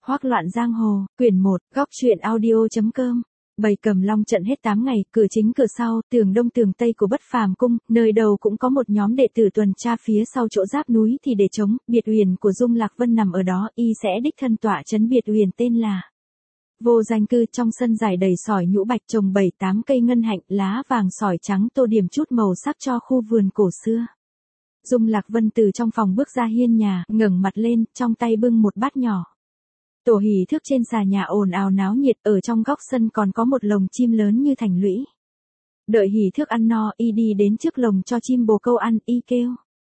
Hoác loạn giang hồ, quyển 1, góc truyện audio.com. Bầy Cầm Long trận hết 8 ngày, cửa chính cửa sau, tường đông tường tây của Bất Phàm cung, nơi đầu cũng có một nhóm đệ tử tuần tra phía sau chỗ giáp núi thì để chống, biệt uyển của Dung Lạc Vân nằm ở đó, y sẽ đích thân tọa trấn biệt uyển tên là Vô Danh Cư. Trong sân dài đầy sỏi nhũ bạch trồng 7-8 cây ngân hạnh, lá vàng sỏi trắng tô điểm chút màu sắc cho khu vườn cổ xưa. Dung Lạc Vân từ trong phòng bước ra hiên nhà, ngẩng mặt lên, trong tay bưng một bát nhỏ. Tổ hỉ thước trên xà nhà ồn ào náo nhiệt, ở trong góc sân còn có một lồng chim lớn như thành lũy. Đợi hỉ thước ăn no, y đi đến trước lồng cho chim bồ câu ăn, y kêu.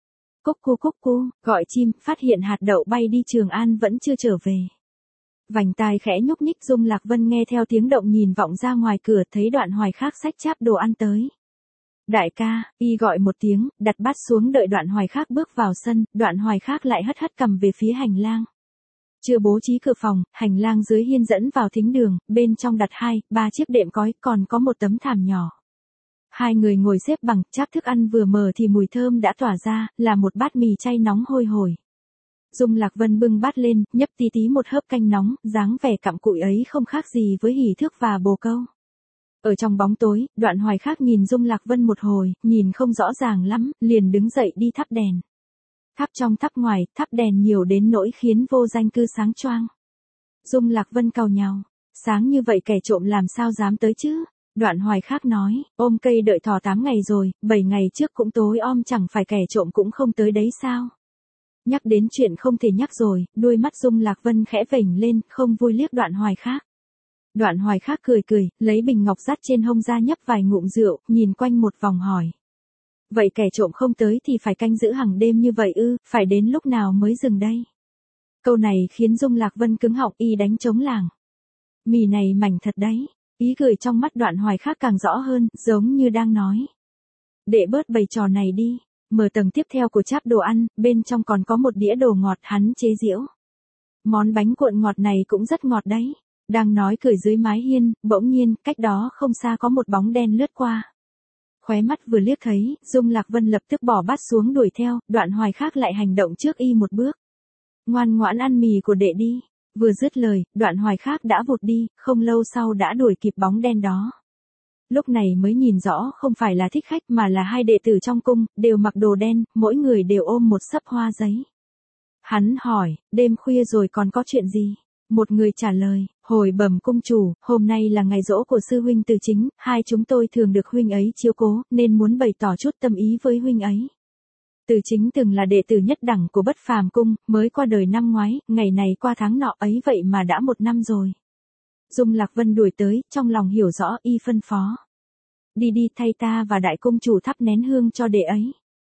Cúc cu, gọi chim, phát hiện hạt đậu bay đi Trường An vẫn chưa trở về. Vành tai khẽ nhúc nhích, Dung Lạc Vân nghe theo tiếng động nhìn vọng ra ngoài cửa, thấy Đoạn Hoài Khác xách cháp đồ ăn tới. Đại ca, y gọi một tiếng, đặt bát xuống đợi Đoạn Hoài Khác bước vào sân, Đoạn Hoài Khác lại hất cầm về phía hành lang. Chưa bố trí cửa phòng, hành lang dưới hiên dẫn vào thính đường, bên trong đặt 2-3 chiếc đệm cói, còn có một tấm thảm nhỏ. Hai người ngồi xếp bằng, cháp thức ăn vừa mở thì mùi thơm đã tỏa ra, là một bát mì chay nóng hôi hổi. Dung Lạc Vân bưng bát lên, nhấp tí tí một hớp canh nóng, dáng vẻ cặm cụi ấy không khác gì với hỉ thước và bồ câu. Ở trong bóng tối, Đoạn Hoài Khác nhìn Dung Lạc Vân một hồi, nhìn không rõ ràng lắm, liền đứng dậy đi thắp đèn. Thắp trong thắp ngoài, thắp đèn nhiều đến nỗi khiến Vô Danh Cư sáng choang. Dung Lạc Vân cau nhàu, sáng như vậy kẻ trộm làm sao dám tới chứ? Đoạn Hoài Khác nói, ôm cây đợi thỏ 8 ngày rồi, 7 ngày trước cũng tối om, chẳng phải kẻ trộm cũng không tới đấy sao? Nhắc đến chuyện không thể nhắc rồi, đuôi mắt Dung Lạc Vân khẽ vểnh lên, không vui liếc Đoạn Hoài Khác. Đoạn Hoài Khác cười, lấy bình ngọc dắt trên hông ra nhấp vài ngụm rượu, nhìn quanh một vòng hỏi. Vậy kẻ trộm không tới thì phải canh giữ hàng đêm như vậy ư, phải đến lúc nào mới dừng đây? Câu này khiến Dung Lạc Vân cứng họng, y đánh trống làng. Mì này mảnh thật đấy, ý cười trong mắt Đoạn Hoài Khác càng rõ hơn, giống như đang nói. Để bớt bày trò này đi, mở tầng tiếp theo của cháp đồ ăn, bên trong còn có một đĩa đồ ngọt hắn chế giễu. Món bánh cuộn ngọt này cũng rất ngọt đấy. Đang nói cười dưới mái hiên, bỗng nhiên, cách đó không xa có một bóng đen lướt qua. Khóe mắt vừa liếc thấy, Dung Lạc Vân lập tức bỏ bát xuống đuổi theo, Đoạn Hoài Khác lại hành động trước y một bước. Ngoan ngoãn ăn mì của đệ đi. Vừa dứt lời, Đoạn Hoài Khác đã vụt đi, không lâu sau đã đuổi kịp bóng đen đó. Lúc này mới nhìn rõ không phải là thích khách mà là hai đệ tử trong cung, đều mặc đồ đen, mỗi người đều ôm một xấp hoa giấy. Hắn hỏi, đêm khuya rồi còn có chuyện gì? Một người trả lời, hồi bẩm cung chủ, hôm nay là ngày giỗ của sư huynh Từ Chính, hai chúng tôi thường được huynh ấy chiếu cố, nên muốn bày tỏ chút tâm ý với huynh ấy. Từ Chính từng là đệ tử nhất đẳng của Bất Phàm cung, mới qua đời năm ngoái, ngày này qua tháng nọ ấy vậy mà đã 1 năm rồi. Dung Lạc Vân đuổi tới, trong lòng hiểu rõ, y phân phó. Đi thay ta và đại cung chủ thắp nén hương cho đệ ấy.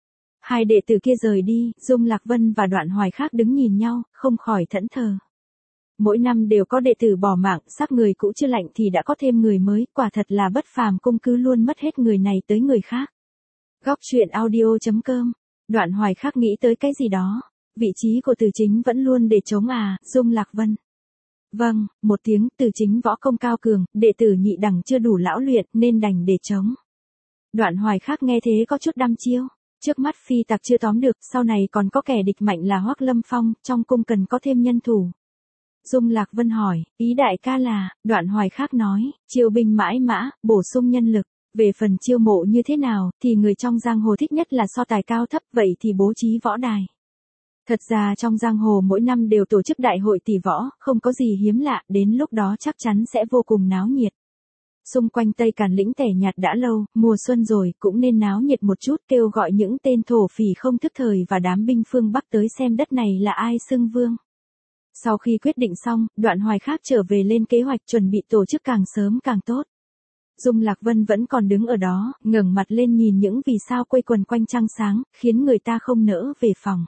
Hai đệ tử kia rời đi, Dung Lạc Vân và Đoạn Hoài Khác đứng nhìn nhau, không khỏi thẫn thờ. Mỗi năm đều có đệ tử bỏ mạng, xác người cũ chưa lạnh thì đã có thêm người mới, quả thật là Bất Phàm cung cứ luôn mất hết người này tới người khác. Góc truyện audio.com. Đoạn Hoài Khác nghĩ tới cái gì đó. Vị trí của Từ Chính vẫn luôn để trống à, Dung Lạc Vân. Vâng, một tiếng, Từ Chính võ công cao cường, đệ tử nhị đẳng chưa đủ lão luyện nên đành để trống. Đoạn Hoài Khác nghe thế có chút đăm chiêu. Trước mắt phi tặc chưa tóm được, sau này còn có kẻ địch mạnh là Hoắc Lâm Phong, trong cung cần có thêm nhân thủ. Dung Lạc Vân hỏi, ý đại ca là, Đoạn Hoài Khác nói, chiêu binh mãi mã, bổ sung nhân lực. Về phần chiêu mộ như thế nào, thì người trong giang hồ thích nhất là so tài cao thấp, vậy thì bố trí võ đài. Thật ra trong giang hồ mỗi năm đều tổ chức đại hội tỷ võ, không có gì hiếm lạ, đến lúc đó chắc chắn sẽ vô cùng náo nhiệt. Xung quanh Tây Càn Lĩnh tẻ nhạt đã lâu, mùa xuân rồi, cũng nên náo nhiệt một chút, kêu gọi những tên thổ phỉ không thức thời và đám binh phương Bắc tới xem đất này là ai xưng vương. Sau khi quyết định xong, Đoạn Hoài Khác trở về lên kế hoạch chuẩn bị tổ chức càng sớm càng tốt. Dung Lạc Vân vẫn còn đứng ở đó, ngẩng mặt lên nhìn những vì sao quây quần quanh trăng sáng, khiến người ta không nỡ về phòng.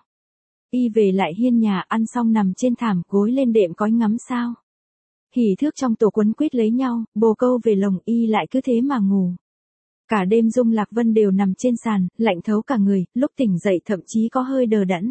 Y về lại hiên nhà, ăn xong nằm trên thảm gối lên đệm cói ngắm sao. Hỉ thước trong tổ quấn quýt lấy nhau, bồ câu về lồng, y lại cứ thế mà ngủ. Cả đêm Dung Lạc Vân đều nằm trên sàn, lạnh thấu cả người, lúc tỉnh dậy thậm chí có hơi đờ đẫn.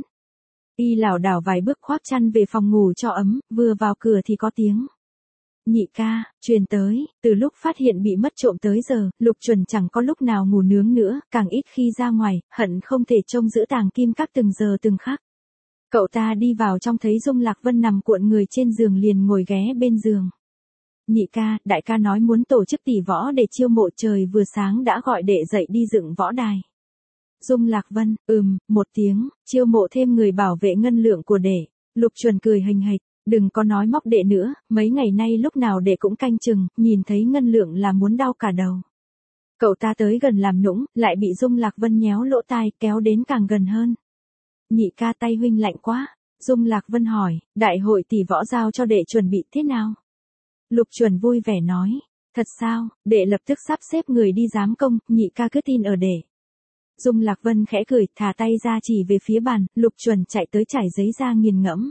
Y lảo đảo vài bước khoác chăn về phòng ngủ cho ấm, vừa vào cửa thì có tiếng. Nhị ca, truyền tới, từ lúc phát hiện bị mất trộm tới giờ, Lục Chuẩn chẳng có lúc nào ngủ nướng nữa, càng ít khi ra ngoài, hận không thể trông giữ tàng kim các từng giờ từng khắc. Cậu ta đi vào trong thấy Dung Lạc Vân nằm cuộn người trên giường liền ngồi ghé bên giường. Nhị ca, đại ca nói muốn tổ chức tỷ võ để chiêu mộ, trời vừa sáng đã gọi đệ dậy đi dựng võ đài. Dung Lạc Vân, một tiếng, chiêu mộ thêm người bảo vệ ngân lượng của đệ. Lục Chuẩn cười hình hạch, đừng có nói móc đệ nữa, mấy ngày nay lúc nào đệ cũng canh chừng, nhìn thấy ngân lượng là muốn đau cả đầu. Cậu ta tới gần làm nũng, lại bị Dung Lạc Vân nhéo lỗ tai, kéo đến càng gần hơn. Nhị ca, tay huynh lạnh quá. Dung Lạc Vân hỏi, đại hội tỷ võ giao cho đệ chuẩn bị thế nào? Lục Chuẩn vui vẻ nói, thật sao, đệ lập tức sắp xếp người đi giám công, nhị ca cứ tin ở đệ. Dung Lạc Vân khẽ cười, thả tay ra chỉ về phía bàn, Lục Chuẩn chạy tới trải giấy ra nghiền ngẫm.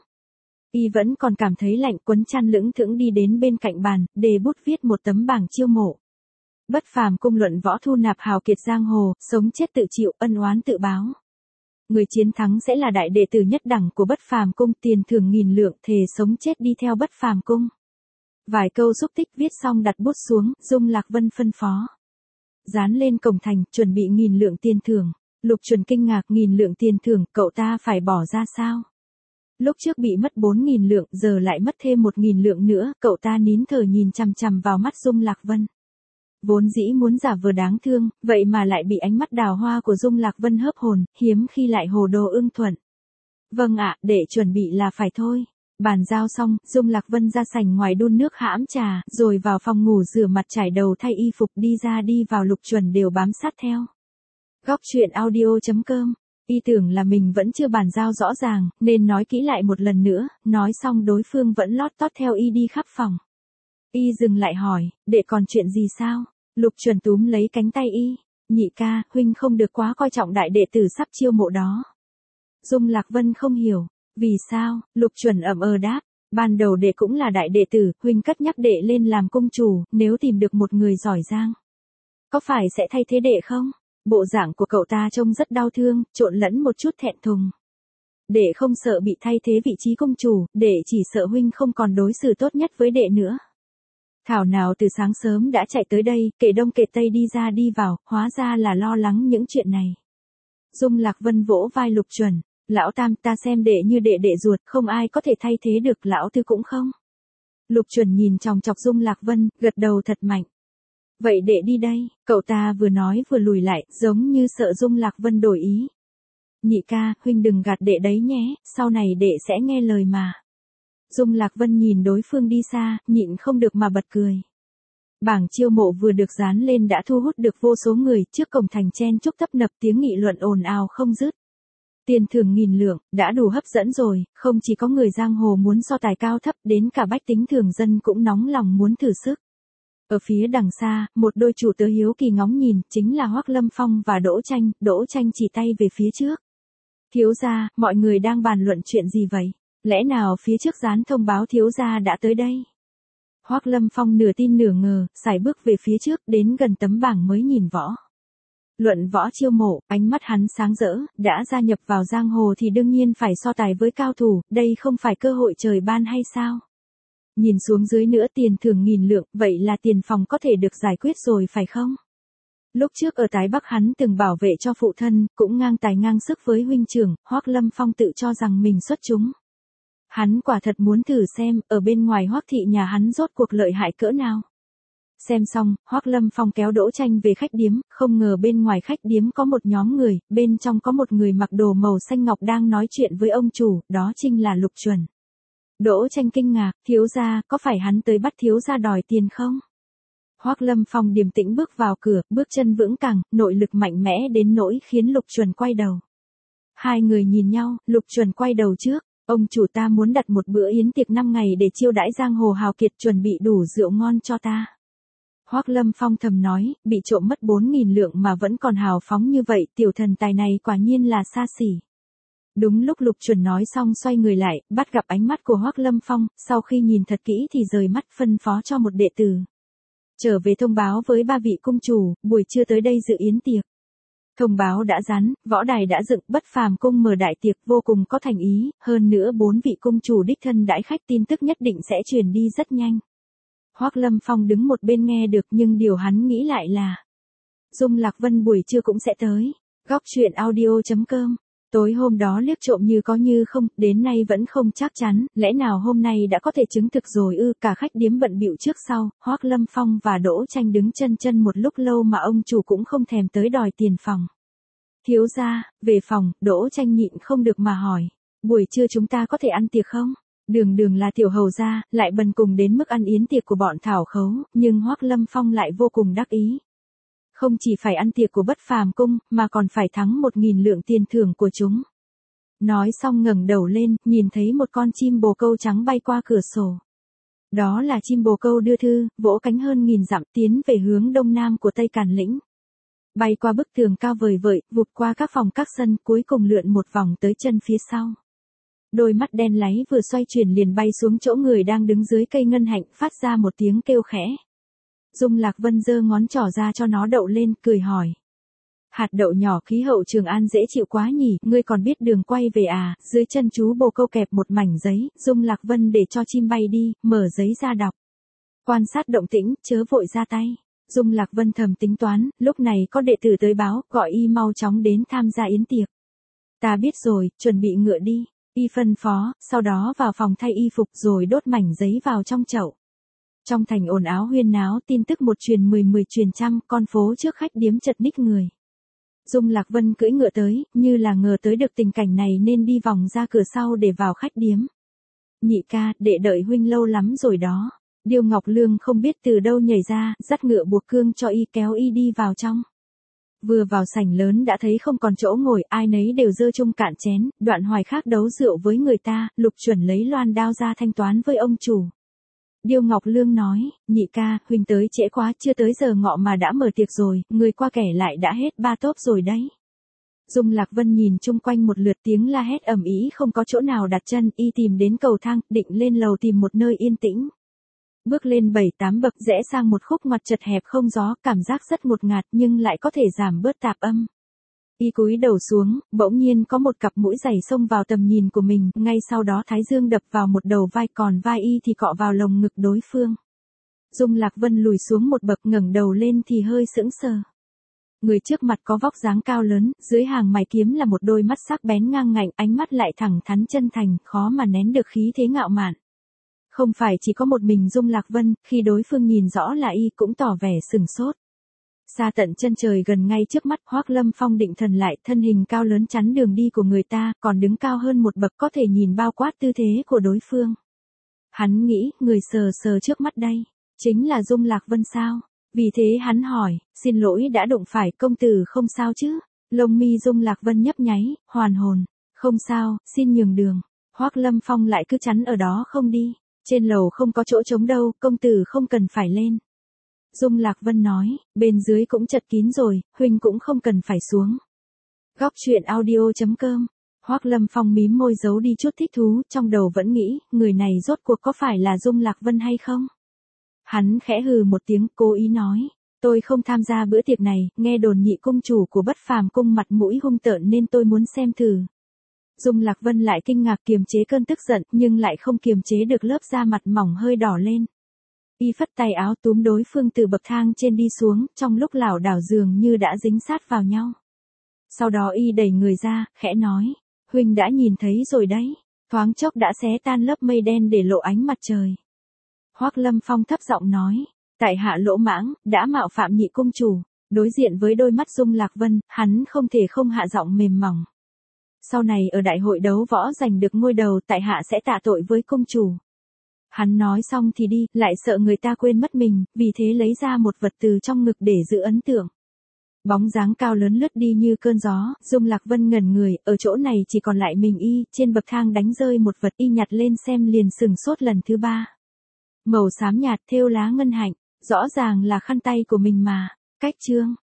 Y vẫn còn cảm thấy lạnh, quấn chăn lững thững đi đến bên cạnh bàn, đề bút viết một tấm bảng chiêu mộ. Bất phàm cung luận võ thu nạp hào kiệt giang hồ, sống chết tự chịu, ân oán tự báo. Người chiến thắng sẽ là đại đệ tử nhất đẳng của Bất Phàm cung, tiền thưởng 1000 lượng, thề sống chết đi theo Bất Phàm cung. Vài câu xúc tích viết xong đặt bút xuống, Dung Lạc Vân phân phó. Dán lên cổng thành, chuẩn bị 1000 lượng tiền thưởng. Lục Chuẩn kinh ngạc, 1000 lượng tiền thưởng, cậu ta phải bỏ ra sao? Lúc trước bị mất 4000 lượng, giờ lại mất thêm 1000 lượng nữa, cậu ta nín thở nhìn chằm chằm vào mắt Dung Lạc Vân. Vốn dĩ muốn giả vờ đáng thương, vậy mà lại bị ánh mắt đào hoa của Dung Lạc Vân hớp hồn, hiếm khi lại hồ đồ ưng thuận. Vâng ạ, để chuẩn bị là phải thôi. Bàn giao xong, Dung Lạc Vân ra sảnh ngoài đun nước hãm trà, rồi vào phòng ngủ rửa mặt trải đầu thay y phục, đi ra đi vào. Lục Chuẩn đều bám sát theo. Góc truyện audio.com. Y tưởng là mình vẫn chưa bàn giao rõ ràng, nên nói kỹ lại một lần nữa, nói xong đối phương vẫn lót tót theo y đi khắp phòng. Y dừng lại hỏi, đệ còn chuyện gì sao? Lục Chuẩn túm lấy cánh tay y, nhị ca, huynh không được quá coi trọng đại đệ tử sắp chiêu mộ đó. Dung Lạc Vân không hiểu, vì sao? Lục Chuẩn đáp, ban đầu đệ cũng là đại đệ tử, huynh cất nhắc đệ lên làm cung chủ, nếu tìm được một người giỏi giang, có phải sẽ thay thế đệ không? Bộ dạng của cậu ta trông rất đau thương, trộn lẫn một chút thẹn thùng. Đệ không sợ bị thay thế vị trí cung chủ, đệ chỉ sợ huynh không còn đối xử tốt nhất với đệ nữa. Thảo nào từ sáng sớm đã chạy tới đây, kể đông kể tây đi ra đi vào, hóa ra là lo lắng những chuyện này. Dung Lạc Vân vỗ vai Lục Chuẩn, lão tam, ta xem đệ như đệ ruột, không ai có thể thay thế được, lão tư cũng không. Lục Chuẩn nhìn chòng chọc Dung Lạc Vân, gật đầu thật mạnh. Vậy đệ đi đây, cậu ta vừa nói vừa lùi lại, giống như sợ Dung Lạc Vân đổi ý. Nhị ca, huynh đừng gạt đệ đấy nhé, sau này đệ sẽ nghe lời mà. Dung Lạc Vân nhìn đối phương đi xa, nhịn không được mà bật cười. Bảng chiêu mộ vừa được dán lên đã thu hút được vô số người, trước cổng thành chen chúc tấp nập, tiếng nghị luận ồn ào không dứt. Tiền thưởng 1000 lượng, đã đủ hấp dẫn rồi, không chỉ có người giang hồ muốn so tài cao thấp, đến cả bách tính thường dân cũng nóng lòng muốn thử sức. Ở phía đằng xa, một đôi chủ tớ hiếu kỳ ngóng nhìn, chính là Hoắc Lâm Phong và Đỗ Tranh chỉ tay về phía trước. Thiếu gia, mọi người đang bàn luận chuyện gì vậy? Lẽ nào phía trước dán thông báo thiếu gia đã tới đây? Hoắc Lâm Phong nửa tin nửa ngờ, sải bước về phía trước, đến gần tấm bảng mới nhìn võ. Luận võ chiêu mộ, ánh mắt hắn sáng rỡ, đã gia nhập vào giang hồ thì đương nhiên phải so tài với cao thủ, đây không phải cơ hội trời ban hay sao? Nhìn xuống dưới nữa, tiền thưởng 1000 lượng, vậy là tiền phòng có thể được giải quyết rồi phải không? Lúc trước ở Tái Bắc hắn từng bảo vệ cho phụ thân, cũng ngang tài ngang sức với huynh trưởng, Hoắc Lâm Phong tự cho rằng mình xuất chúng. Hắn quả thật muốn thử xem, ở bên ngoài Hoắc thị nhà hắn rốt cuộc lợi hại cỡ nào. Xem xong, Hoắc Lâm Phong kéo Đỗ Tranh về khách điếm, không ngờ bên ngoài khách điếm có một nhóm người, bên trong có một người mặc đồ màu xanh ngọc đang nói chuyện với ông chủ, đó chính là Lục Chuẩn. Đỗ Tranh kinh ngạc, thiếu gia, có phải hắn tới bắt thiếu gia đòi tiền không? Hoắc Lâm Phong điềm tĩnh bước vào cửa, bước chân vững cẳng, nội lực mạnh mẽ đến nỗi khiến Lục Chuẩn quay đầu. Hai người nhìn nhau, Lục Chuẩn quay đầu trước, ông chủ, ta muốn đặt một bữa yến tiệc 5 ngày để chiêu đãi giang hồ hào kiệt, chuẩn bị đủ rượu ngon cho ta. Hoắc Lâm Phong thầm nói, bị trộm mất 4000 lượng mà vẫn còn hào phóng như vậy, tiểu thần tài này quả nhiên là xa xỉ. Đúng lúc Lục Chuẩn nói xong xoay người lại, bắt gặp ánh mắt của Hoắc Lâm Phong, sau khi nhìn thật kỹ thì rời mắt, phân phó cho một đệ tử trở về thông báo với 3 vị cung chủ, buổi trưa tới đây dự yến tiệc. Thông báo đã dán, võ đài đã dựng, Bất Phàm cung mở đại tiệc vô cùng có thành ý, hơn nữa 4 vị cung chủ đích thân đãi khách, tin tức nhất định sẽ truyền đi rất nhanh. Hoắc Lâm Phong đứng một bên nghe được, nhưng điều hắn nghĩ lại là Dung Lạc Vân buổi trưa cũng sẽ tới. Góc truyện audio.com Tối hôm đó liếc trộm như có như không, đến nay vẫn không chắc chắn, lẽ nào hôm nay đã có thể chứng thực rồi ư? Cả khách điếm bận bịu trước sau, Hoác Lâm Phong và Đỗ Tranh đứng chân chân một lúc lâu mà ông chủ cũng không thèm tới đòi tiền phòng. Thiếu gia, về phòng, Đỗ Tranh nhịn không được mà hỏi, buổi trưa chúng ta có thể ăn tiệc không? Đường đường là tiểu hầu gia, lại bần cùng đến mức ăn yến tiệc của bọn Thảo Khấu, nhưng Hoác Lâm Phong lại vô cùng đắc ý. Không chỉ phải ăn tiệc của Bất Phàm Cung, mà còn phải thắng 1.000 lượng tiền thưởng của chúng. Nói xong ngẩng đầu lên, nhìn thấy một con chim bồ câu trắng bay qua cửa sổ. Đó là chim bồ câu đưa thư, vỗ cánh hơn 1000 dặm tiến về hướng đông nam của Tây Càn Lĩnh. Bay qua bức tường cao vời vợi, vụt qua các phòng các sân, cuối cùng lượn một vòng tới chân phía sau. Đôi mắt đen láy vừa xoay chuyển liền bay xuống chỗ người đang đứng dưới cây ngân hạnh, phát ra một tiếng kêu khẽ. Dung Lạc Vân giơ ngón trỏ ra cho nó đậu lên, cười hỏi. Hạt đậu nhỏ, khí hậu Trường An dễ chịu quá nhỉ, ngươi còn biết đường quay về à? Dưới chân chú bồ câu kẹp một mảnh giấy, Dung Lạc Vân để cho chim bay đi, mở giấy ra đọc. Quan sát động tĩnh, chớ vội ra tay. Dung Lạc Vân thầm tính toán, lúc này có đệ tử tới báo, gọi y mau chóng đến tham gia yến tiệc. Ta biết rồi, chuẩn bị ngựa đi. Y phân phó, sau đó vào phòng thay y phục rồi đốt mảnh giấy vào trong chậu. Trong thành ồn ào huyên náo, tin tức một truyền 10 truyền trăm, con phố trước khách điếm chật ních người. Dung Lạc Vân cưỡi ngựa tới, như là ngờ tới được tình cảnh này nên đi vòng ra cửa sau để vào khách điếm. Nhị ca, đệ đợi huynh lâu lắm rồi đó. Điêu Ngọc Lương không biết từ đâu nhảy ra, dắt ngựa buộc cương cho y, kéo y đi vào trong. Vừa vào sảnh lớn đã thấy không còn chỗ ngồi, ai nấy đều dơ chung cạn chén, Đoạn Hoài khác đấu rượu với người ta, Lục Chuẩn lấy loan đao ra thanh toán với ông chủ. Điêu Ngọc Lương nói, nhị ca, huynh tới trễ quá, chưa tới giờ ngọ mà đã mở tiệc rồi, người qua kẻ lại đã hết 3 tốp rồi đấy. Dung Lạc Vân nhìn chung quanh một lượt, tiếng la hét ầm ĩ không có chỗ nào đặt chân, y tìm đến cầu thang, định lên lầu tìm một nơi yên tĩnh. Bước lên 7-8 bậc, rẽ sang một khúc ngoặt chật hẹp không gió, cảm giác rất ngột ngạt nhưng lại có thể giảm bớt tạp âm. Y cúi đầu xuống, bỗng nhiên có một cặp mũi giày xông vào tầm nhìn của mình, ngay sau đó thái dương đập vào một đầu vai, còn vai y thì cọ vào lồng ngực đối phương. Dung Lạc Vân lùi xuống một bậc, ngẩng đầu lên thì hơi sững sờ. Người trước mặt có vóc dáng cao lớn, dưới hàng mày kiếm là một đôi mắt sắc bén ngang ngạnh, ánh mắt lại thẳng thắn chân thành, khó mà nén được khí thế ngạo mạn. Không phải chỉ có một mình Dung Lạc Vân, khi đối phương nhìn rõ là y cũng tỏ vẻ sừng sốt. Xa tận chân trời gần ngay trước mắt, Hoác Lâm Phong định thần lại, thân hình cao lớn chắn đường đi của người ta, còn đứng cao hơn một bậc có thể nhìn bao quát tư thế của đối phương. Hắn nghĩ, người sờ sờ trước mắt đây, chính là Dung Lạc Vân sao? Vì thế hắn hỏi, xin lỗi đã đụng phải, công tử không sao chứ? Lông mi Dung Lạc Vân nhấp nháy, hoàn hồn, không sao, xin nhường đường. Hoác Lâm Phong lại cứ chắn ở đó không đi, trên lầu không có chỗ trống đâu, công tử không cần phải lên. Dung Lạc Vân nói, bên dưới cũng chật kín rồi, huynh cũng không cần phải xuống. Góc truyện audio.com. Hoác Lâm Phong mím môi giấu đi chút thích thú, trong đầu vẫn nghĩ, người này rốt cuộc có phải là Dung Lạc Vân hay không? Hắn khẽ hừ một tiếng, cố ý nói, tôi không tham gia bữa tiệc này, nghe đồn nhị cung chủ của Bất Phàm Cung mặt mũi hung tợn nên tôi muốn xem thử. Dung Lạc Vân lại kinh ngạc kiềm chế cơn tức giận, nhưng lại không kiềm chế được lớp da mặt mỏng hơi đỏ lên. Y phất tay áo túm đối phương từ bậc thang trên đi xuống, trong lúc lảo đảo dường như đã dính sát vào nhau. Sau đó y đẩy người ra, khẽ nói, huynh đã nhìn thấy rồi đấy, thoáng chốc đã xé tan lớp mây đen để lộ ánh mặt trời. Hoác Lâm Phong thấp giọng nói, tại hạ lỗ mãng, đã mạo phạm nhị cung chủ. Đối diện với đôi mắt Dung Lạc Vân, hắn không thể không hạ giọng mềm mỏng. Sau này ở đại hội đấu võ giành được ngôi đầu, tại hạ sẽ tạ tội với cung chủ. Hắn nói xong thì đi, lại sợ người ta quên mất mình, vì thế lấy ra một vật từ trong ngực để giữ ấn tượng. Bóng dáng cao lớn lướt đi như cơn gió, Dung Lạc Vân ngẩn người, ở chỗ này chỉ còn lại mình y, trên bậc thang đánh rơi một vật, y nhặt lên xem liền sừng sốt lần thứ 3. Màu xám nhạt thêu lá ngân hạnh, rõ ràng là khăn tay của mình mà. Cách chương